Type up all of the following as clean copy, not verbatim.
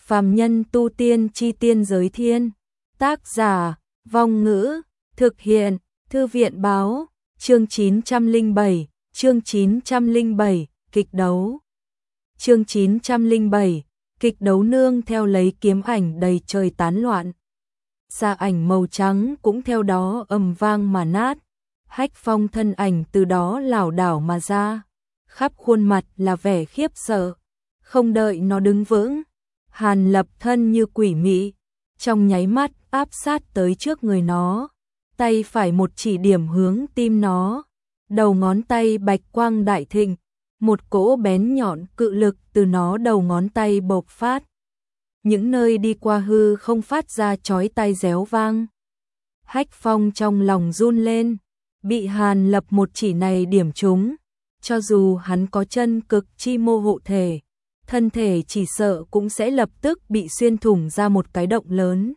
Phàm nhân tu tiên chi tiên giới thiên. Tác giả, Vong Ngữ, thực hiện, Thư viện báo, chương 907, kịch đấu. Chương 907, kịch đấu nương theo lấy kiếm ảnh đầy trời tán loạn. Xa ảnh màu trắng cũng theo đó ầm vang mà nát. Hách Phong thân ảnh từ đó lảo đảo mà ra, khắp khuôn mặt là vẻ khiếp sợ. Không đợi nó đứng vững, Hàn Lập thân như quỷ mị, trong nháy mắt áp sát tới trước người nó, tay phải một chỉ điểm hướng tim nó, đầu ngón tay bạch quang đại thịnh, một cỗ bén nhọn cự lực từ nó đầu ngón tay bộc phát. Những nơi đi qua hư không phát ra chói tai réo vang. Hách Phong trong lòng run lên, bị Hàn Lập một chỉ này điểm trúng, cho dù hắn có chân cực chi mô hộ thể, thân thể chỉ sợ cũng sẽ lập tức bị xuyên thủng ra một cái động lớn.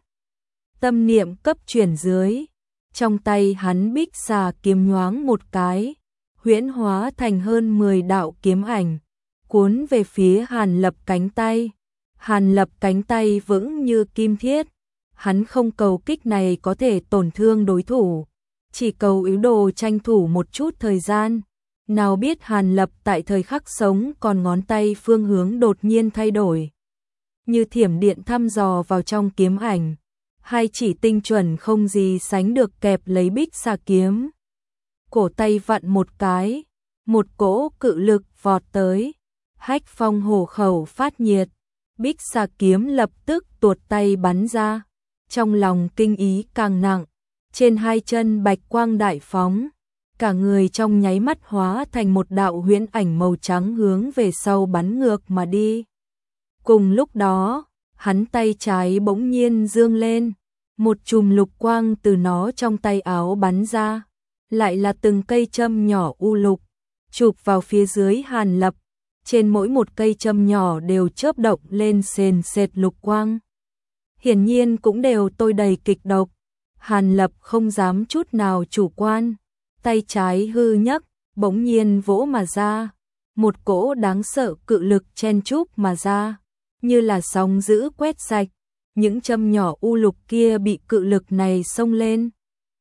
Tâm niệm cấp chuyển dưới, trong tay hắn bích xà kiếm nhoáng một cái, huyễn hóa thành hơn 10 đạo kiếm ảnh, cuốn về phía Hàn Lập cánh tay. Hàn Lập cánh tay vững như kim thiết, hắn không cầu kích này có thể tổn thương đối thủ, chỉ cầu ý đồ tranh thủ một chút thời gian. Nào biết Hàn Lập tại thời khắc sống còn ngón tay phương hướng đột nhiên thay đổi, như thiểm điện thăm dò vào trong kiếm ảnh, hai chỉ tinh chuẩn không gì sánh được kẹp lấy bích xà kiếm. Cổ tay vặn một cái, một cỗ cự lực vọt tới, Hách Phong hổ khẩu phát nhiệt, bích xà kiếm lập tức tuột tay bắn ra, trong lòng kinh ý càng nặng, trên hai chân bạch quang đại phóng, cả người trong nháy mắt hóa thành một đạo huyễn ảnh màu trắng hướng về sau bắn ngược mà đi. Cùng lúc đó, hắn tay trái bỗng nhiên dương lên, một chùm lục quang từ nó trong tay áo bắn ra, lại là từng cây châm nhỏ u lục, chụp vào phía dưới Hàn Lập, trên mỗi một cây châm nhỏ đều chớp động lên sền sệt lục quang. Hiển nhiên cũng đều tôi đầy kịch độc, Hàn Lập không dám chút nào chủ quan. Tay trái hư nhấc, bỗng nhiên vỗ mà ra, một cỗ đáng sợ cự lực chen chúc mà ra, như là sóng dữ quét sạch, những châm nhỏ u lục kia bị cự lực này xông lên,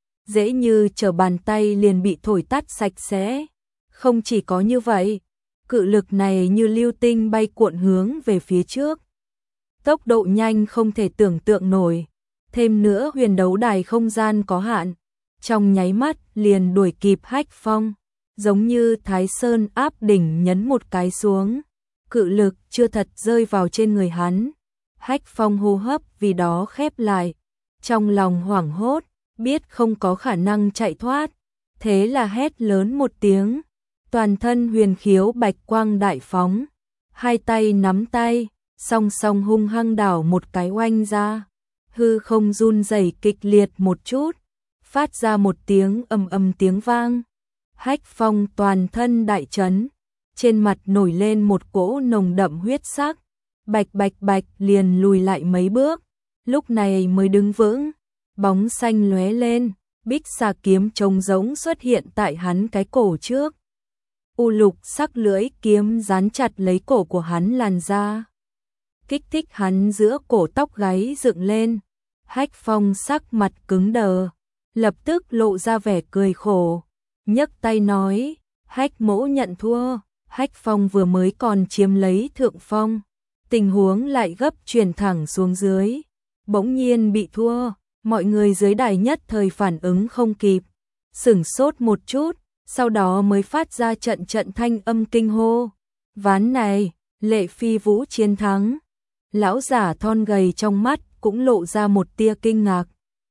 dễ như trở bàn tay liền bị thổi tắt sạch sẽ. Không chỉ có như vậy, cự lực này như lưu tinh bay cuộn hướng về phía trước, tốc độ nhanh không thể tưởng tượng nổi, thêm nữa huyền đấu đài không gian có hạn, trong nháy mắt liền đuổi kịp Hách Phong, giống như Thái Sơn áp đỉnh nhấn một cái xuống, cự lực chưa thật rơi vào trên người hắn. Hách Phong hô hấp vì đó khép lại, trong lòng hoảng hốt, biết không có khả năng chạy thoát, thế là hét lớn một tiếng, toàn thân huyền khiếu bạch quang đại phóng, hai tay nắm tay, song song hung hăng đảo một cái oanh ra, hư không run rẩy kịch liệt một chút, phát ra một tiếng ầm ầm tiếng vang. Hách Phong toàn thân đại chấn, trên mặt nổi lên một cỗ nồng đậm huyết sắc, bạch bạch bạch liền lùi lại mấy bước, lúc này mới đứng vững, bóng xanh lóe lên, bích xà kiếm trống rỗng xuất hiện tại hắn cái cổ trước. U lục sắc lưỡi kiếm dán chặt lấy cổ của hắn làn ra, kích thích hắn giữa cổ tóc gáy dựng lên. Hách Phong sắc mặt cứng đờ, lập tức lộ ra vẻ cười khổ, nhấc tay nói, Hách mỗ nhận thua. Hách Phong vừa mới còn chiếm lấy thượng phong, tình huống lại gấp chuyển thẳng xuống dưới, bỗng nhiên bị thua, mọi người dưới đài nhất thời phản ứng không kịp, sửng sốt một chút, sau đó mới phát ra trận trận thanh âm kinh hô, ván này, Lệ Phi Vũ chiến thắng. Lão giả thon gầy trong mắt cũng lộ ra một tia kinh ngạc,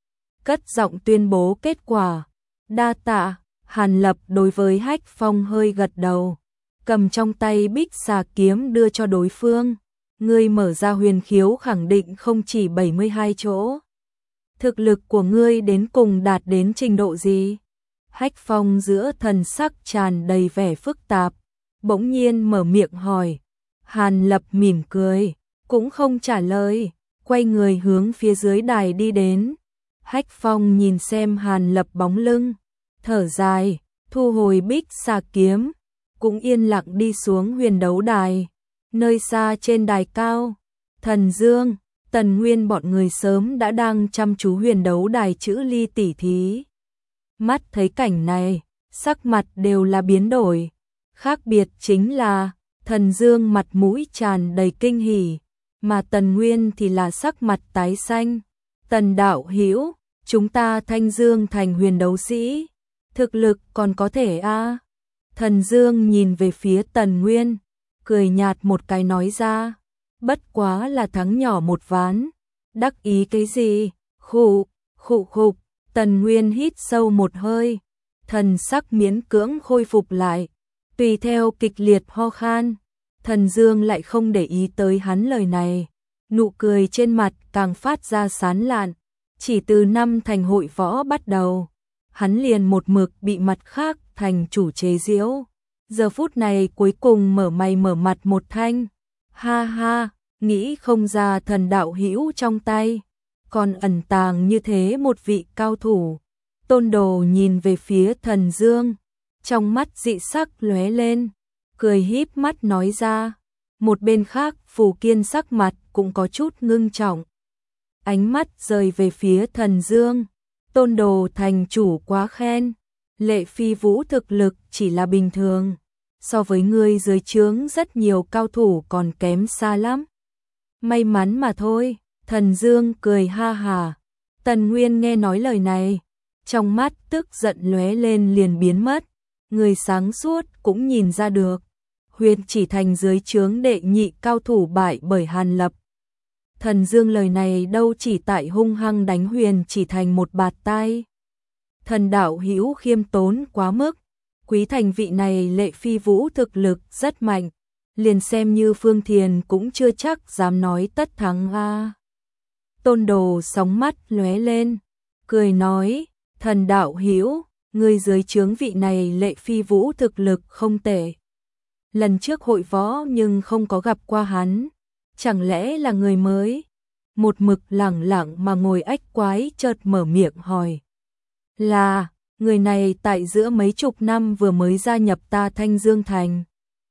cất giọng tuyên bố kết quả. Đa tạ. Hàn Lập đối với Hách Phong hơi gật đầu, cầm trong tay bích xà kiếm đưa cho đối phương. Ngươi mở ra huyền khiếu khẳng định không chỉ 72 chỗ. Thực lực của ngươi đến cùng đạt đến trình độ gì? Hách Phong giữa thần sắc tràn đầy vẻ phức tạp, bỗng nhiên mở miệng hỏi. Hàn Lập mỉm cười, cũng không trả lời, quay người hướng phía dưới đài đi đến. Hách Phong nhìn xem Hàn Lập bóng lưng, thở dài, thu hồi bích xà kiếm, cũng yên lặng đi xuống huyền đấu đài. Nơi xa trên đài cao, Thần Dương, Tần Nguyên bọn người sớm đã đang chăm chú huyền đấu đài chữ ly tỉ thí. Mắt thấy cảnh này, sắc mặt đều là biến đổi. Khác biệt chính là, Thần Dương mặt mũi tràn đầy kinh hỉ, mà Tần Nguyên thì là sắc mặt tái xanh. Tần đạo hữu, chúng ta Thanh Dương thành huyền đấu sĩ, thực lực còn có thể a? Thần Dương nhìn về phía Tần Nguyên, cười nhạt một cái nói ra, bất quá là thắng nhỏ một ván, đắc ý cái gì? Khụ, khụ, Tần Nguyên hít sâu một hơi, thần sắc miễn cưỡng khôi phục lại, tùy theo kịch liệt ho khan. Thần Dương lại không để ý tới hắn lời này, nụ cười trên mặt càng phát ra sán lạn. Chỉ từ năm thành hội võ bắt đầu, hắn liền một mực bị mặt khác thành chủ chế giễu. Giờ phút này cuối cùng mở mày mở mặt một thanh. Ha ha, nghĩ không ra thần đạo hữu trong tay, còn ẩn tàng như thế một vị cao thủ. Tôn Đồ nhìn về phía Thần Dương, trong mắt dị sắc lóe lên, cười híp mắt nói ra. Một bên khác Phù Kiên sắc mặt cũng có chút ngưng trọng. Ánh mắt rời về phía Thần Dương, Tôn Đồ thành chủ quá khen, Lệ Phi Vũ thực lực chỉ là bình thường, so với ngươi dưới trướng rất nhiều cao thủ còn kém xa lắm. May mắn mà thôi, Thần Dương cười ha hà. Tần Nguyên nghe nói lời này, trong mắt tức giận lóe lên liền biến mất, người sáng suốt cũng nhìn ra được. Huyền Chỉ Thành dưới trướng đệ nhị cao thủ bại bởi Hàn Lập. Thần Dương lời này đâu chỉ tại hung hăng đánh Huyền Chỉ Thành một bạt tai. Thần đạo hữu khiêm tốn quá mức, Quý Thành vị này Lệ Phi Vũ thực lực rất mạnh, liền xem như Phương Thiền cũng chưa chắc dám nói tất thắng a. Tôn Đồ sóng mắt lóe lên, cười nói, thần đạo hữu, người dưới trướng vị này Lệ Phi Vũ thực lực không tệ. Lần trước hội võ nhưng không có gặp qua hắn, chẳng lẽ là người mới? Một mực lẳng lặng mà ngồi Ách Quái chợt mở miệng hỏi. Là, người này tại giữa mấy chục năm vừa mới gia nhập ta Thanh Dương Thành.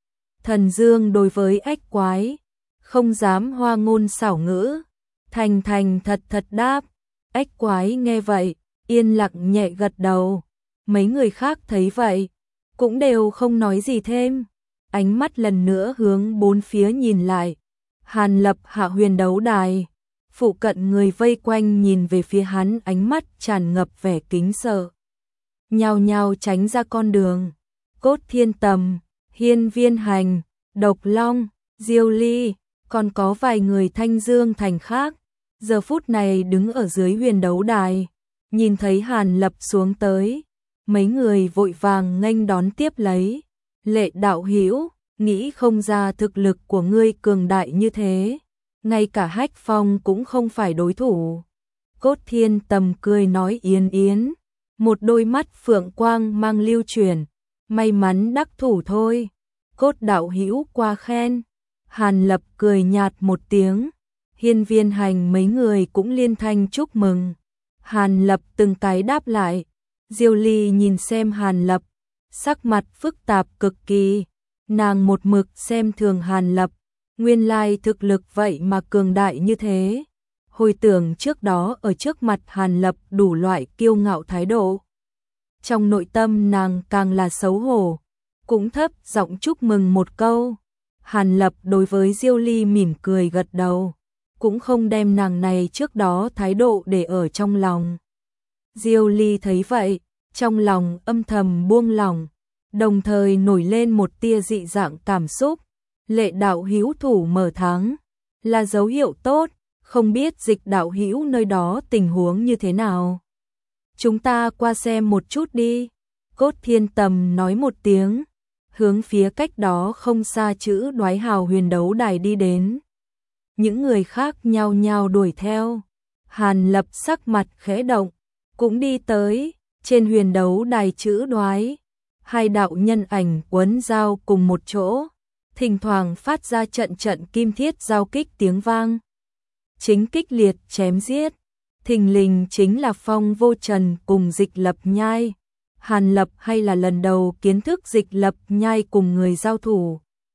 Thần Dương đối với Ách Quái, không dám hoa ngôn xảo ngữ, thành thật đáp. Ách Quái nghe vậy, yên lặng nhẹ gật đầu. Mấy người khác thấy vậy, cũng đều không nói gì thêm. Ánh mắt lần nữa hướng bốn phía nhìn lại. Hàn Lập hạ huyền đấu đài, phụ cận người vây quanh nhìn về phía hắn, ánh mắt tràn ngập vẻ kính sợ, nhao nhao tránh ra con đường. Cốt Thiên Tầm, Hiên Viên Hành, Độc Long, Diêu Ly, còn có vài người Thanh Dương Thành khác, giờ phút này đứng ở dưới huyền đấu đài, nhìn thấy Hàn Lập xuống tới, mấy người vội vàng nghênh đón tiếp lấy. Lệ đạo hữu, nghĩ không ra thực lực của ngươi cường đại như thế, ngay cả Hách Phong cũng không phải đối thủ. Cốt Thiên Tầm cười nói yến yến, một đôi mắt phượng quang mang lưu chuyển, may mắn đắc thủ thôi. Cốt đạo hữu qua khen. Hàn Lập cười nhạt một tiếng, Hiên Viên Hành mấy người cũng liên thanh chúc mừng. Hàn Lập từng cái đáp lại. Diêu Ly nhìn xem Hàn Lập, sắc mặt phức tạp cực kỳ, nàng một mực xem thường Hàn Lập, nguyên lai thực lực vậy mà cường đại như thế. Hồi tưởng trước đó ở trước mặt Hàn Lập đủ loại kiêu ngạo thái độ, trong nội tâm nàng càng là xấu hổ, cũng thấp giọng chúc mừng một câu. Hàn Lập đối với Diêu Ly mỉm cười gật đầu, cũng không đem nàng này trước đó thái độ để ở trong lòng. Diêu Ly thấy vậy, trong lòng âm thầm buông lỏng, đồng thời nổi lên một tia dị dạng cảm xúc. Lệ đạo hữu thủ mở thắng, là dấu hiệu tốt, không biết Dịch đạo hữu nơi đó tình huống như thế nào. Chúng ta qua xem một chút đi. Cốt Thiên Tầm nói một tiếng, hướng phía cách đó không xa chữ Đoái Hào huyền đấu đài đi đến. Những người khác nhao nhao đuổi theo. Hàn Lập sắc mặt khẽ động, cũng đi tới. Trên huyền đấu đài chữ Đoái, hai đạo nhân ảnh quấn giao cùng một chỗ, thỉnh thoảng phát ra trận trận kim thiết giao kích tiếng vang. Chính kích liệt chém giết, thình lình chính là Phong Vô Trần cùng Dịch Lập Nhai. Hàn Lập hay là lần đầu kiến thức Dịch Lập Nhai cùng người giao thủ.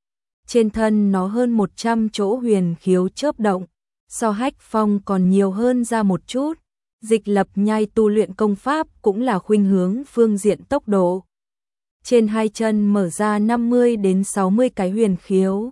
Trên thân nó hơn 100 chỗ huyền khiếu chớp động, so Hách Phong còn nhiều hơn ra một chút. Dịch Lập Nhai tu luyện công pháp cũng là khuynh hướng phương diện tốc độ. Trên hai chân mở ra 50 đến 60 cái huyền khiếu.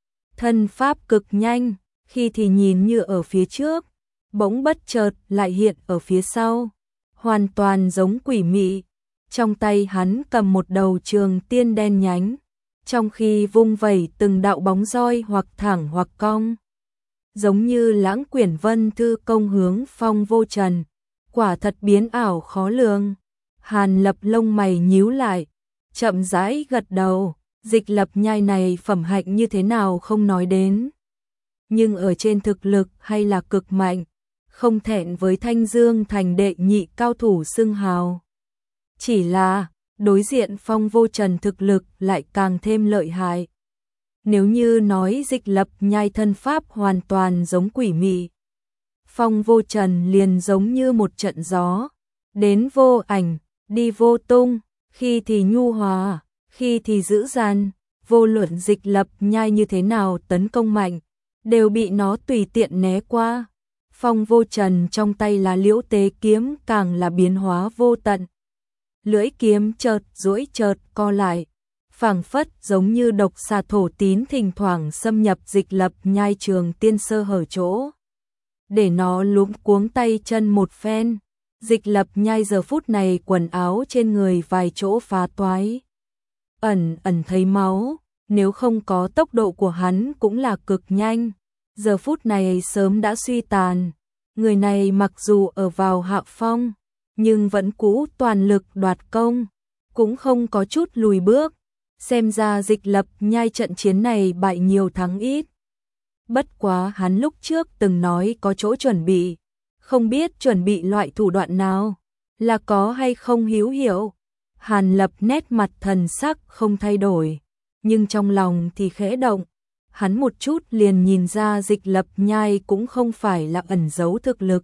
Thân pháp cực nhanh, khi thì nhìn như ở phía trước, bỗng bất chợt lại hiện ở phía sau, hoàn toàn giống quỷ mị. Trong tay hắn cầm một đầu trường tiên đen nhánh, trong khi vung vẩy từng đạo bóng roi hoặc thẳng hoặc cong, giống như lãng quyển vân thư công hướng Phong Vô Trần, quả thật biến ảo khó lường. Hàn Lập lông mày nhíu lại, chậm rãi gật đầu. Dịch Lập Nhai này phẩm hạnh như thế nào không nói đến, nhưng ở trên thực lực hay là cực mạnh, không thẹn với Thanh Dương thành đệ nhị cao thủ xưng hào. Chỉ là, đối diện Phong Vô Trần thực lực lại càng thêm lợi hại. Nếu như nói Dịch Lập Nhai thân pháp hoàn toàn giống quỷ mị, Phong Vô Trần liền giống như một trận gió, đến vô ảnh, đi vô tung, khi thì nhu hòa, khi thì dữ dằn. Vô luận Dịch Lập Nhai như thế nào tấn công mạnh, đều bị nó tùy tiện né qua. Phong Vô Trần trong tay là Liễu Tế kiếm càng là biến hóa vô tận. Lưỡi kiếm chợt duỗi chợt co lại, phảng phất giống như độc xà thổ tín thỉnh thoảng xâm nhập Dịch Lập Nhai trường tiên sơ hở chỗ, để nó luống cuống tay chân một phen. Dịch Lập Nhai giờ phút này quần áo trên người vài chỗ phá toái, ẩn ẩn thấy máu, nếu không có tốc độ của hắn cũng là cực nhanh, giờ phút này sớm đã suy tàn. Người này mặc dù ở vào hạ phong, nhưng vẫn cũ toàn lực đoạt công, cũng không có chút lùi bước. Xem ra Dịch Lập Nhai trận chiến này bại nhiều thắng ít. Bất quá hắn lúc trước từng nói có chỗ chuẩn bị, không biết chuẩn bị loại thủ đoạn nào, là có hay không hữu hiệu. Hàn Lập nét mặt thần sắc không thay đổi, nhưng trong lòng thì khẽ động. Hắn một chút liền nhìn ra Dịch Lập Nhai cũng không phải là ẩn giấu thực lực,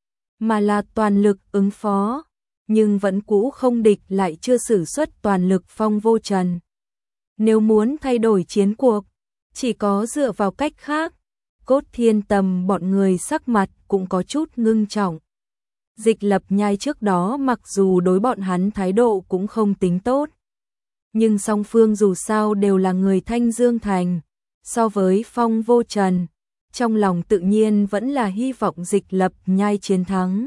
mà là toàn lực ứng phó, nhưng vẫn cũ không địch lại chưa sử xuất toàn lực Phong Vô Trần. Nếu muốn thay đổi chiến cuộc, chỉ có dựa vào cách khác. Cốt Thiên Tầm bọn người sắc mặt cũng có chút ngưng trọng. Dịch Lập Nhai trước đó mặc dù đối bọn hắn thái độ cũng không tính tốt, nhưng song phương dù sao đều là người Thanh Dương Thành, so với Phong Vô Trần, trong lòng tự nhiên vẫn là hy vọng Dịch Lập Nhai chiến thắng.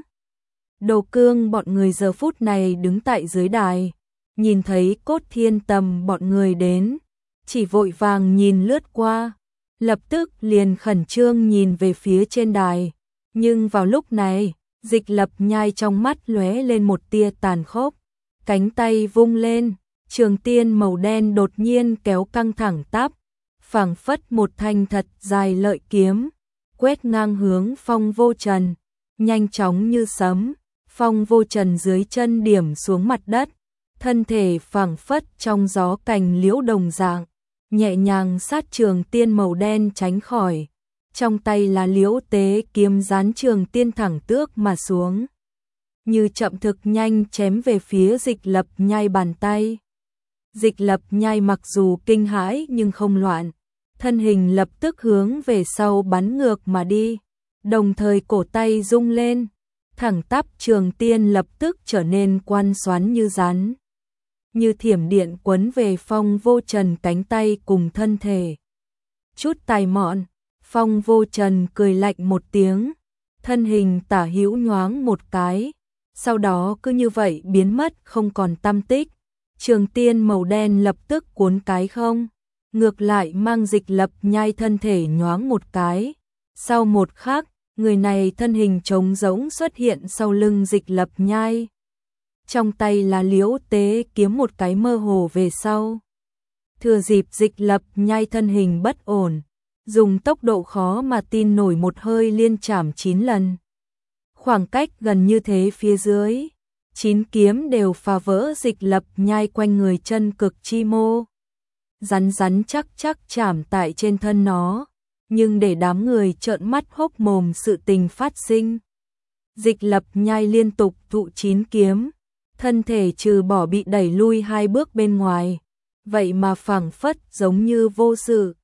Đồ Cương bọn người giờ phút này đứng tại dưới đài, nhìn thấy Cốt Thiên Tầm bọn người đến, chỉ vội vàng nhìn lướt qua, lập tức liền khẩn trương nhìn về phía trên đài. Nhưng vào lúc này, Dịch Lập Nhai trong mắt lóe lên một tia tàn khốc, cánh tay vung lên, trường tiên màu đen đột nhiên kéo căng thẳng tắp, phảng phất một thanh thật dài lợi kiếm, quét ngang hướng Phong Vô Trần, nhanh chóng như sấm. Phong Vô Trần dưới chân điểm xuống mặt đất, thân thể phảng phất trong gió cành liễu đồng dạng, nhẹ nhàng sát trường tiên màu đen tránh khỏi. Trong tay là Liễu Tế kiếm dán trường tiên thẳng tước mà xuống, như chậm thực nhanh chém về phía Dịch Lập Nhai bàn tay. Dịch Lập Nhai mặc dù kinh hãi nhưng không loạn, thân hình lập tức hướng về sau bắn ngược mà đi, đồng thời cổ tay rung lên, thẳng tắp trường tiên lập tức trở nên quan xoắn như rắn, như thiểm điện quấn về Phong Vô Trần cánh tay cùng thân thể. Chút tài mọn, Phong Vô Trần cười lạnh một tiếng, thân hình tả hữu nhoáng một cái, sau đó cứ như vậy biến mất không còn tăm tích. Trường tiên màu đen lập tức cuốn cái không, ngược lại mang Dịch Lập Nhai thân thể nhoáng một cái. Sau một khắc, người này thân hình trống rỗng xuất hiện sau lưng Dịch Lập Nhai. Trong tay là Liễu Tế kiếm một cái mơ hồ về sau. Thừa dịp Dịch Lập Nhai thân hình bất ổn, dùng tốc độ khó mà tin nổi một hơi liên chảm 9 lần. Khoảng cách gần như thế phía dưới, 9 kiếm đều phá vỡ Dịch Lập Nhai quanh người chân cực chi mô. Rắn rắn chắc chắc chạm tại trên thân nó, nhưng để đám người trợn mắt hốc mồm sự tình phát sinh. Dịch Lập Nhai liên tục thụ 9 kiếm, thân thể trừ bỏ bị đẩy lui 2 bước bên ngoài, vậy mà phảng phất giống như vô sự,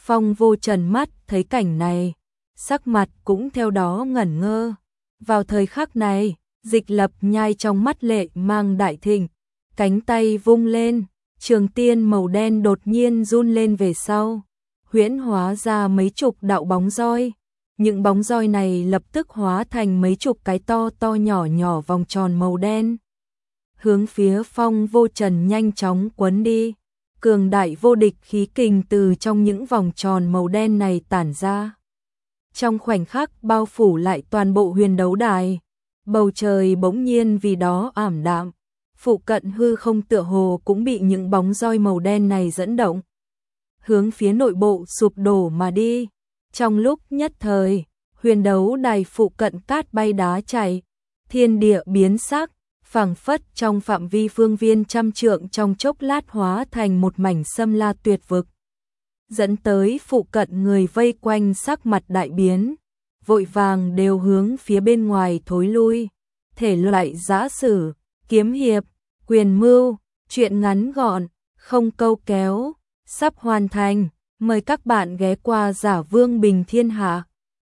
Phong Vô Trần mắt thấy cảnh này, sắc mặt cũng theo đó ngẩn ngơ. Vào thời khắc này, Dịch Lập Nhai trong mắt lệ mang đại thịnh, cánh tay vung lên, trường tiên màu đen đột nhiên run lên về sau, huyễn hóa ra mấy chục đạo bóng roi. Những bóng roi này lập tức hóa thành mấy chục cái to to nhỏ nhỏ vòng tròn màu đen, hướng phía Phong Vô Trần nhanh chóng quấn đi. Cường đại vô địch khí kình từ trong những vòng tròn màu đen này tản ra, trong khoảnh khắc bao phủ lại toàn bộ huyền đấu đài. Bầu trời bỗng nhiên vì đó ảm đạm, phụ cận hư không tựa hồ cũng bị những bóng roi màu đen này dẫn động, hướng phía nội bộ sụp đổ mà đi. Trong lúc nhất thời, huyền đấu đài phụ cận cát bay đá chảy, thiên địa biến sắc, phảng phất trong phạm vi phương viên trăm trượng trong chốc lát hóa thành một mảnh xâm la tuyệt vực, dẫn tới phụ cận người vây quanh sắc mặt đại biến, vội vàng đều hướng phía bên ngoài thối lui. Thể loại giã sử, kiếm hiệp, quyền mưu, truyện ngắn gọn, không câu kéo, sắp hoàn thành. Mời các bạn ghé qua Giả Vương Bình Thiên Hạ.